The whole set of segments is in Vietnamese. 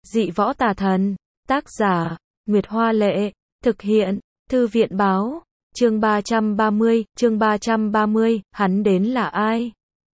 Dị võ tà thần. Tác giả, Nguyệt Hoa Lệ. Thực hiện, Thư viện Báo. Chương 330, hắn đến là ai?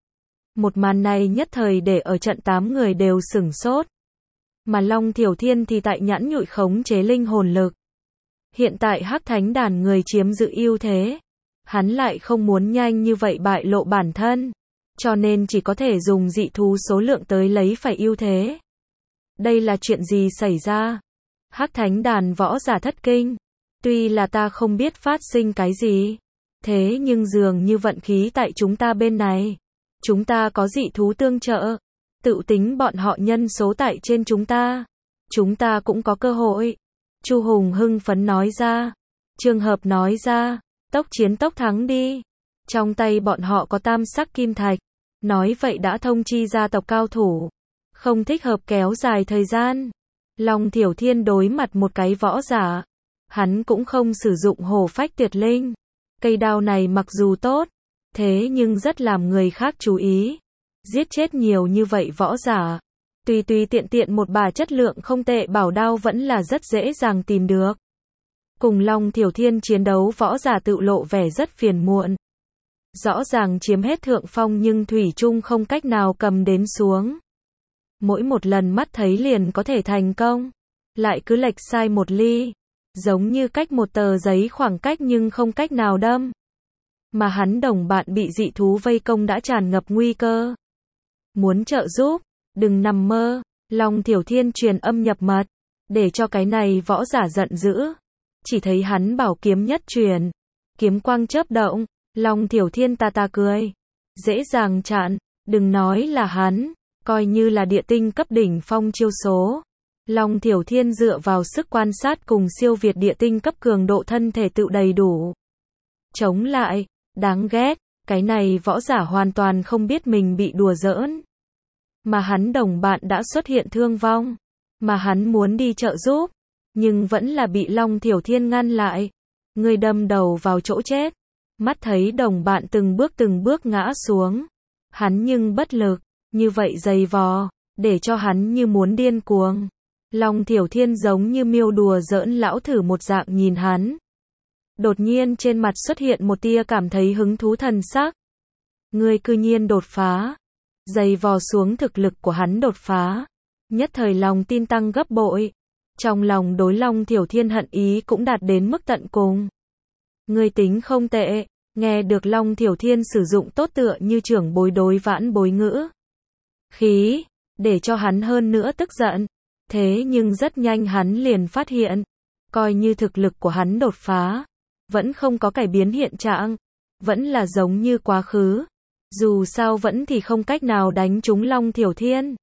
Một màn này nhất thời để ở trận 8 người đều sửng sốt. Mà Long Thiểu Thiên thì tại nhãn nhụi khống chế linh hồn lực. Hiện tại Hắc Thánh đàn người chiếm giữ ưu thế. Hắn lại không muốn nhanh như vậy bại lộ bản thân. Cho nên chỉ có thể dùng dị thú số lượng tới lấy phải ưu thế. Đây là chuyện gì xảy ra? Hắc Thánh đàn võ giả thất kinh. Tuy là ta không biết phát sinh cái gì. Thế nhưng dường như vận khí tại chúng ta bên này. Chúng ta có dị thú tương trợ. Tự tính bọn họ nhân số tại trên chúng ta. Chúng ta cũng có cơ hội. Chu Hùng hưng phấn nói ra. Trường Hợp nói ra. Tốc chiến tốc thắng đi. Trong tay bọn họ có tam sắc kim thạch. Nói vậy đã thông chi gia tộc cao thủ. Không thích hợp kéo dài thời gian. Long Thiểu Thiên đối mặt một cái võ giả. Hắn cũng không sử dụng hổ phách tuyệt linh. Cây đao này mặc dù tốt. Thế nhưng rất làm người khác chú ý. Giết chết nhiều như vậy võ giả. Tùy tiện tiện một bà chất lượng không tệ bảo đao vẫn là rất dễ dàng tìm được. Cùng Long Thiểu Thiên chiến đấu võ giả tự lộ vẻ rất phiền muộn. Rõ ràng chiếm hết thượng phong nhưng thủy chung không cách nào cầm đến xuống. Mỗi một lần mắt thấy liền có thể thành công. Lại cứ lệch sai một ly. Giống như cách một tờ giấy khoảng cách nhưng không cách nào đâm. Mà hắn đồng bạn bị dị thú vây công đã tràn ngập nguy cơ. Muốn trợ giúp, đừng nằm mơ. Long Thiểu Thiên truyền âm nhập mật. Để cho cái này võ giả giận dữ. Chỉ thấy hắn bảo kiếm nhất truyền. Kiếm quang chớp động. Long Thiểu Thiên ta cười. Dễ dàng chặn. Đừng nói là hắn. Coi như là địa tinh cấp đỉnh phong chiêu số. Long Thiểu Thiên dựa vào sức quan sát cùng siêu việt địa tinh cấp cường độ thân thể tự đầy đủ. Chống lại. Đáng ghét. Cái này võ giả hoàn toàn không biết mình bị đùa giỡn. Mà hắn đồng bạn đã xuất hiện thương vong. Mà hắn muốn đi trợ giúp. Nhưng vẫn là bị Long Thiểu Thiên ngăn lại. Người đâm đầu vào chỗ chết. Mắt thấy đồng bạn từng bước ngã xuống. Hắn nhưng bất lực. Như vậy giày vò. Để cho hắn như muốn điên cuồng. Long Thiểu Thiên giống như miêu đùa giỡn lão thử một dạng nhìn hắn. Đột nhiên trên mặt xuất hiện một tia cảm thấy hứng thú thần sắc. Ngươi cư nhiên đột phá. Giày vò xuống thực lực của hắn đột phá. Nhất thời lòng tin tăng gấp bội. Trong lòng đối Long Thiểu Thiên hận ý cũng đạt đến mức tận cùng. Ngươi tính không tệ. Nghe được Long Thiểu Thiên sử dụng tốt tựa như trưởng bối đối vãn bối ngữ. Khí. Để cho hắn hơn nữa tức giận. Thế nhưng rất nhanh hắn liền phát hiện. Coi như thực lực của hắn đột phá. Vẫn không có cải biến hiện trạng. Vẫn là giống như quá khứ. Dù sao vẫn thì không cách nào đánh trúng Long Thiểu Thiên.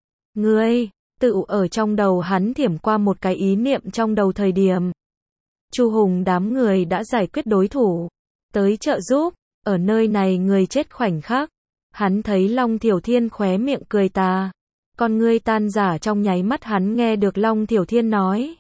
Ngươi, tự ở trong đầu hắn thiểm qua một cái ý niệm trong đầu thời điểm. Chu Hùng đám người đã giải quyết đối thủ. Tới trợ giúp, ở nơi này người chết khoảnh khắc. Hắn thấy Long Thiểu Thiên khóe miệng cười tà. Con ngươi tan giả trong nháy mắt hắn nghe được Long Thiểu Thiên nói.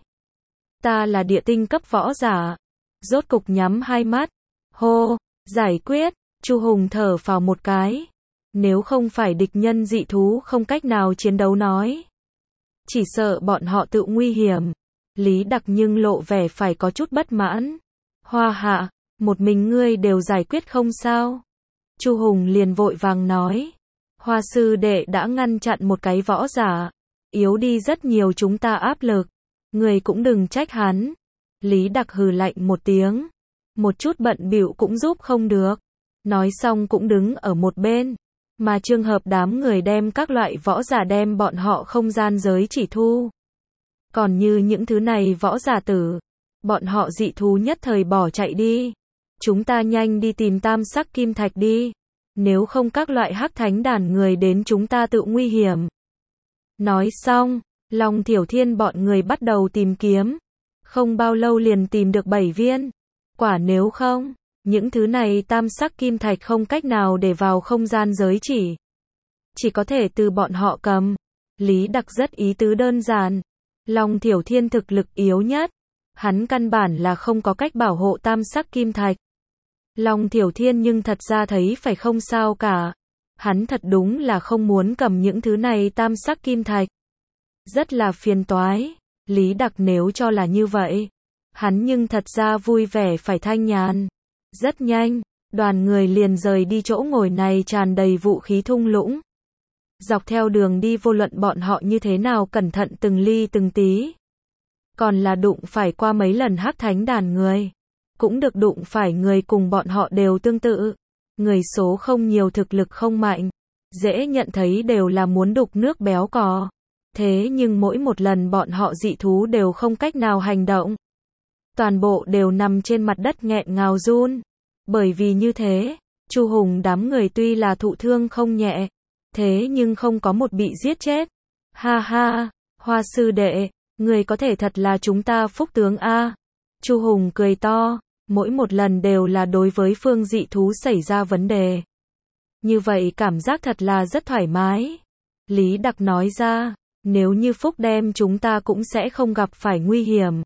Ta là địa tinh cấp võ giả. Rốt cục nhắm hai mắt. Hô, giải quyết. Chu Hùng thở phào một cái. Nếu không phải địch nhân dị thú không cách nào chiến đấu nói. Chỉ sợ bọn họ tự nguy hiểm. Lý Đặc nhưng lộ vẻ phải có chút bất mãn. Hoa Hạ, một mình ngươi đều giải quyết không sao. Chu Hùng liền vội vàng nói. Hoa sư đệ đã ngăn chặn một cái võ giả. Yếu đi rất nhiều chúng ta áp lực. Người cũng đừng trách hắn. Lý Đặc hừ lạnh một tiếng. Một chút bận bịu cũng giúp không được. Nói xong cũng đứng ở một bên. Mà trường hợp đám người đem các loại võ giả đem bọn họ không gian giới chỉ thu. Còn như những thứ này võ giả tử. Bọn họ dị thú nhất thời bỏ chạy đi. Chúng ta nhanh đi tìm tam sắc kim thạch đi. Nếu không các loại hắc thánh đàn người đến chúng ta tự nguy hiểm. Nói xong, Long Thiểu Thiên bọn người bắt đầu tìm kiếm. Không bao lâu liền tìm được 7 viên. Quả nếu không, những thứ này tam sắc kim thạch không cách nào để vào không gian giới chỉ. Chỉ có thể từ bọn họ cầm. Lý Đặc rất ý tứ đơn giản. Long Thiểu Thiên thực lực yếu nhất. Hắn căn bản là không có cách bảo hộ tam sắc kim thạch. Long Thiểu Thiên nhưng thật ra thấy phải không sao cả. Hắn thật đúng là không muốn cầm những thứ này tam sắc kim thạch. rất là phiền toái. Lý Đặc nếu cho là như vậy, hắn nhưng thật ra vui vẻ phải thanh nhàn. Rất nhanh, đoàn người liền rời đi chỗ ngồi này tràn đầy vũ khí thung lũng. Dọc theo đường đi vô luận bọn họ như thế nào cẩn thận từng ly từng tí. Còn là đụng phải qua mấy lần hắc thánh đàn người. Cũng được đụng phải người cùng bọn họ đều tương tự. Người số không nhiều thực lực không mạnh. Dễ nhận thấy đều là muốn đục nước béo cò. Thế nhưng mỗi một lần bọn họ dị thú đều không cách nào hành động. Toàn bộ đều nằm trên mặt đất nghẹn ngào run. Bởi vì như thế, Chu Hùng đám người tuy là thụ thương không nhẹ, thế nhưng không có một bị giết chết. Ha ha, Hoa sư đệ, người có thể thật là chúng ta phúc tướng a. Chu Hùng cười to, mỗi một lần đều là đối với phương dị thú xảy ra vấn đề. Như vậy cảm giác thật là rất thoải mái. Lý Đặc nói ra, nếu như phúc đem chúng ta cũng sẽ không gặp phải nguy hiểm.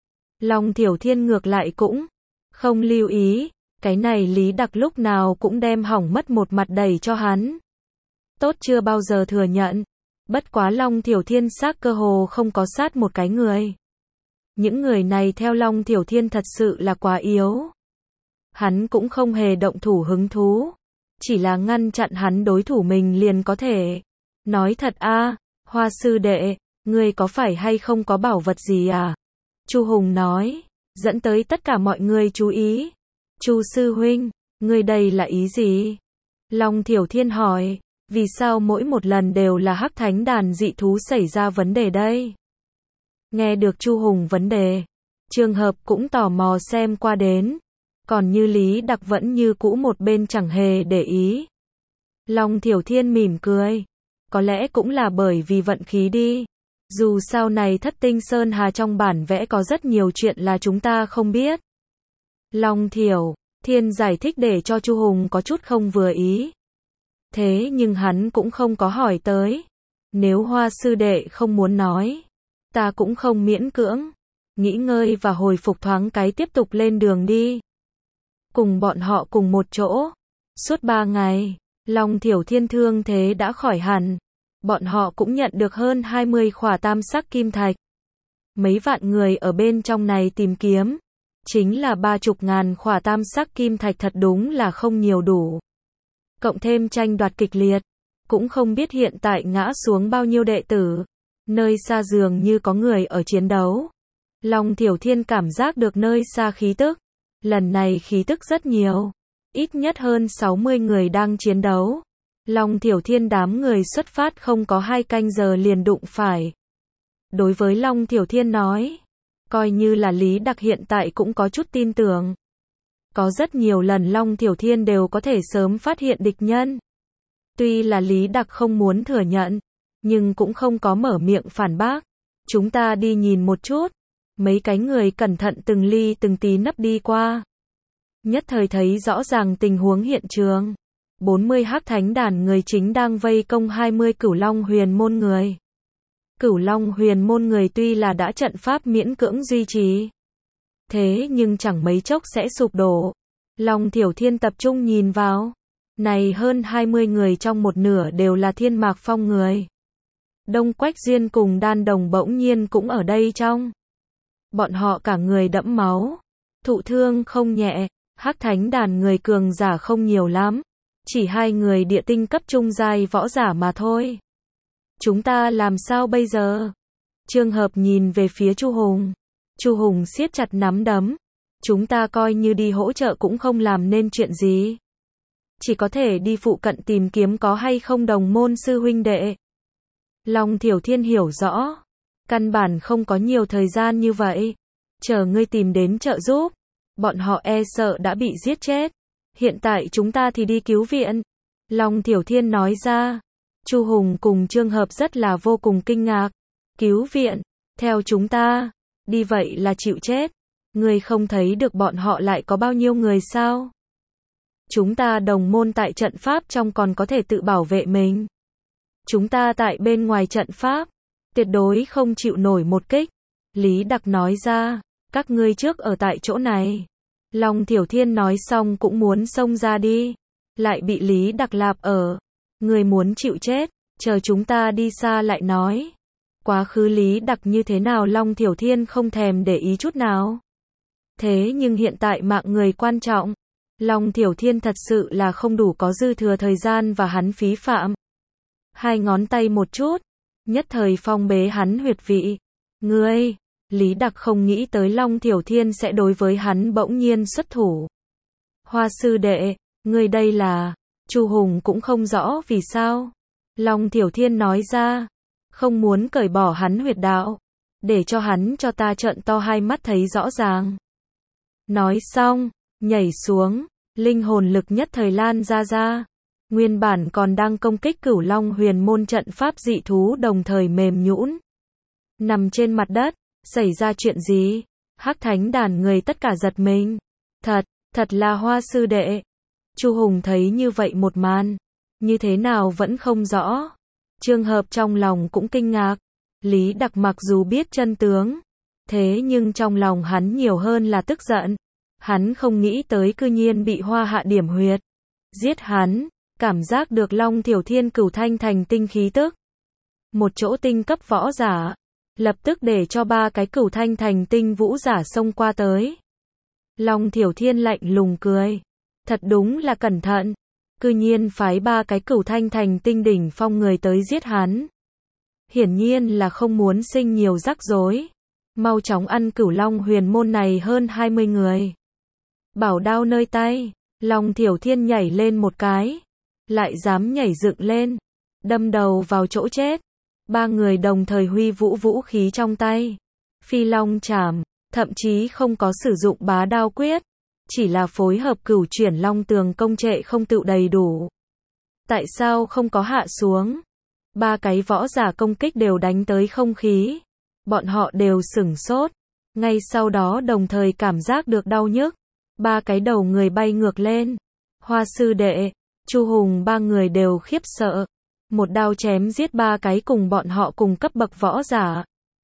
Long Thiểu Thiên ngược lại cũng không lưu ý, cái này Lý Đặc lúc nào cũng đem hỏng mất một mặt đẩy cho hắn. Tốt chưa bao giờ thừa nhận, bất quá Long Thiểu Thiên xác cơ hồ không có sát một cái người. Những người này theo Long Thiểu Thiên thật sự là quá yếu. Hắn cũng không hề động thủ hứng thú, chỉ là ngăn chặn hắn đối thủ mình liền có thể. Nói thật a, Hoa sư đệ, ngươi có phải hay không có bảo vật gì à? Chu Hùng nói, dẫn tới tất cả mọi người chú ý. Chu sư huynh, ngươi đây là ý gì? Long Thiểu Thiên hỏi, vì sao mỗi một lần đều là hắc thánh đàn dị thú xảy ra vấn đề đây? Nghe được Chu Hùng vấn đề, Trường Hợp cũng tò mò xem qua đến, còn như Lý Đặc vẫn như cũ một bên chẳng hề để ý. Long Thiểu Thiên mỉm cười, có lẽ cũng là bởi vì vận khí đi. Dù sao này Thất Tinh Sơn Hà trong bản vẽ có rất nhiều chuyện là chúng ta không biết. Long Thiểu Thiên giải thích để cho Chu Hùng có chút không vừa ý. Thế nhưng hắn cũng không có hỏi tới. Nếu Hoa sư đệ không muốn nói, ta cũng không miễn cưỡng. Nghỉ ngơi và hồi phục thoáng cái tiếp tục lên đường đi. Cùng bọn họ cùng một chỗ. Suốt 3 ngày, Long Thiểu Thiên thương thế đã khỏi hẳn. Bọn họ cũng nhận được hơn 20 khỏa tam sắc kim thạch. Mấy vạn người ở bên trong này tìm kiếm. Chính là 30.000 khỏa tam sắc kim thạch thật đúng là không nhiều đủ. Cộng thêm tranh đoạt kịch liệt. Cũng không biết hiện tại ngã xuống bao nhiêu đệ tử. Nơi xa dường như có người ở chiến đấu. Long Thiểu Thiên cảm giác được nơi xa khí tức. Lần này khí tức rất nhiều. Ít nhất hơn 60 người đang chiến đấu. Long Thiểu Thiên đám người xuất phát không có 2 canh giờ liền đụng phải. Đối với Long Thiểu Thiên nói, coi như là Lý Đặc hiện tại cũng có chút tin tưởng. Có rất nhiều lần Long Thiểu Thiên đều có thể sớm phát hiện địch nhân. Tuy là Lý Đặc không muốn thừa nhận, nhưng cũng không có mở miệng phản bác. Chúng ta đi nhìn một chút. Mấy cái người cẩn thận từng ly từng tí nấp đi qua. Nhất thời thấy rõ ràng tình huống hiện trường. 40 hắc thánh đàn người chính đang vây công 20 Cửu Long Huyền môn người. Cửu Long Huyền môn người tuy là đã trận pháp miễn cưỡng duy trì, thế nhưng chẳng mấy chốc sẽ sụp đổ. Long Thiểu Thiên tập trung nhìn vào. Này hơn 20 người trong một nửa đều là Thiên Mạc Phong người. Đông Quách Duyên cùng Đan Đồng bỗng nhiên cũng ở đây trong. Bọn họ cả người đẫm máu. Thụ thương không nhẹ. Hắc thánh đàn người cường giả không nhiều lắm. Chỉ 2 người địa tinh cấp trung giai võ giả mà thôi. Chúng ta làm sao bây giờ? Trường Hợp nhìn về phía Chu Hùng. Chu Hùng siết chặt nắm đấm. Chúng ta coi như đi hỗ trợ cũng không làm nên chuyện gì. Chỉ có thể đi phụ cận tìm kiếm có hay không đồng môn sư huynh đệ. Long Thiểu Thiên hiểu rõ. Căn bản không có nhiều thời gian như vậy. Chờ ngươi tìm đến trợ giúp. Bọn họ e sợ đã bị giết chết. Hiện tại chúng ta thì đi cứu viện. Long Thiểu Thiên nói ra. Chu Hùng cùng Trường Hợp rất là vô cùng kinh ngạc. Cứu viện, theo chúng ta, đi vậy là chịu chết. Ngươi không thấy được bọn họ lại có bao nhiêu người sao? Chúng ta đồng môn tại trận pháp trong còn có thể tự bảo vệ mình. Chúng ta tại bên ngoài trận pháp, tuyệt đối không chịu nổi một kích. Lý Đặc nói ra, các ngươi trước ở tại chỗ này. Long Thiểu Thiên nói xong cũng muốn xông ra đi. Lại bị Lý Đặc lạp ở. Ngươi muốn chịu chết, chờ chúng ta đi xa lại nói. Quá khứ Lý Đặc như thế nào Long Thiểu Thiên không thèm để ý chút nào. Thế nhưng hiện tại mạng người quan trọng. Long Thiểu Thiên thật sự là không đủ có dư thừa thời gian và hắn phí phạm. Hai ngón tay một chút, nhất thời phong bế hắn huyệt vị. Ngươi, Lý Đặc không nghĩ tới Long Thiểu Thiên sẽ đối với hắn bỗng nhiên xuất thủ. Hoa sư đệ, ngươi đây là, Chu Hùng cũng không rõ vì sao. Long Thiểu Thiên nói ra, không muốn cởi bỏ hắn huyệt đạo, để cho hắn cho ta trợn to hai mắt thấy rõ ràng. Nói xong, nhảy xuống, linh hồn lực nhất thời lan ra. Nguyên bản còn đang công kích Cửu Long Huyền Môn trận pháp dị thú đồng thời mềm nhũn, nằm trên mặt đất. Xảy ra chuyện gì? Hắc Thánh đàn người tất cả giật mình. Thật là Hoa sư đệ. Chu Hùng thấy như vậy một màn, như thế nào vẫn không rõ. Trường Hợp trong lòng cũng kinh ngạc. Lý Đặc mặc dù biết chân tướng, thế nhưng trong lòng hắn nhiều hơn là tức giận. Hắn không nghĩ tới cư nhiên bị Hoa hạ điểm huyệt. Giết hắn, cảm giác được Long Thiểu Thiên cửu thanh thành tinh khí tức. Một chỗ tinh cấp võ giả, lập tức để cho ba cái cửu thanh thành tinh vũ giả xông qua tới. Long Thiểu Thiên lạnh lùng cười. Thật đúng là cẩn thận. Cư nhiên phái ba cái cửu thanh thành tinh đỉnh phong người tới giết hắn. Hiển nhiên là không muốn sinh nhiều rắc rối. Mau chóng ăn Cửu Long Huyền Môn này hơn 20 người. Bảo đao nơi tay, Long Thiểu Thiên nhảy lên một cái. Lại dám nhảy dựng lên, đâm đầu vào chỗ chết. Ba người đồng thời huy vũ khí trong tay. Phi Long Chảm, thậm chí không có sử dụng bá đao quyết. Chỉ là phối hợp Cửu Chuyển Long Tường công trệ không tự đầy đủ. Tại sao không có hạ xuống? Ba cái võ giả công kích đều đánh tới không khí. Bọn họ đều sửng sốt. Ngay sau đó đồng thời cảm giác được đau nhức. Ba cái đầu người bay ngược lên. Hoa sư đệ, Chu Hùng ba người đều khiếp sợ. Một đao chém giết ba cái cùng bọn họ cùng cấp bậc võ giả.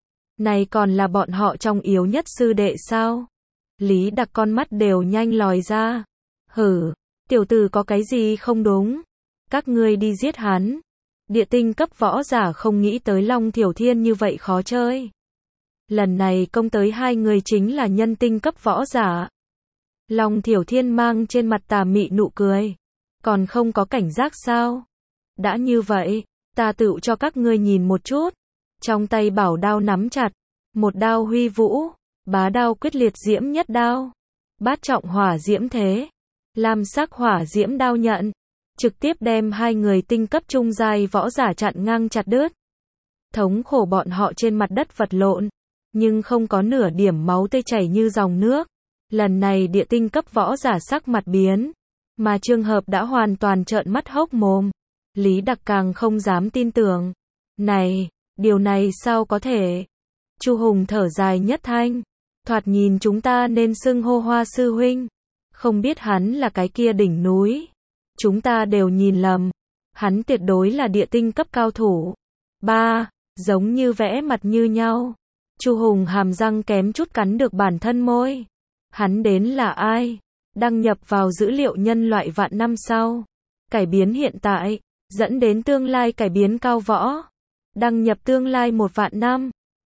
Này còn là bọn họ trong yếu nhất sư đệ sao? Lý Đặc con mắt đều nhanh lòi ra. Hử, tiểu tử có cái gì không đúng? Các ngươi đi giết hắn. Địa tinh cấp võ giả không nghĩ tới Long Thiểu Thiên như vậy khó chơi. Lần này công tới hai người chính là nhân tinh cấp võ giả. Long Thiểu Thiên mang trên mặt tà mị nụ cười. Còn không có cảnh giác sao? Đã như vậy, ta tự cho các ngươi nhìn một chút. Trong tay bảo đao nắm chặt. Một đao huy vũ. Bá đao quyết liệt diễm nhất đao. Bát trọng hỏa diễm thế. Lam sắc hỏa diễm đao nhận. Trực tiếp đem hai người tinh cấp trung giai võ giả chặn ngang chặt đứt. Thống khổ bọn họ trên mặt đất vật lộn. Nhưng không có nửa điểm máu tươi chảy như dòng nước. Lần này địa tinh cấp võ giả sắc mặt biến. Mà Trường Hợp đã hoàn toàn trợn mắt hốc mồm. Lý Đặc càng không dám tin tưởng. Này, điều này sao có thể? Chu Hùng thở dài nhất thanh. Thoạt nhìn chúng ta nên xưng hô Hoa sư huynh. Không biết hắn là cái kia đỉnh núi. Chúng ta đều nhìn lầm. Hắn tuyệt đối là địa tinh cấp cao thủ. Ba, giống như vẽ mặt như nhau. Chu Hùng hàm răng kém chút cắn được bản thân môi. Hắn đến là ai? Đăng nhập vào dữ liệu nhân loại vạn năm sau. Cải biến hiện tại, dẫn đến tương lai cải biến cao võ. Đăng nhập tương lai 1 vạn năm.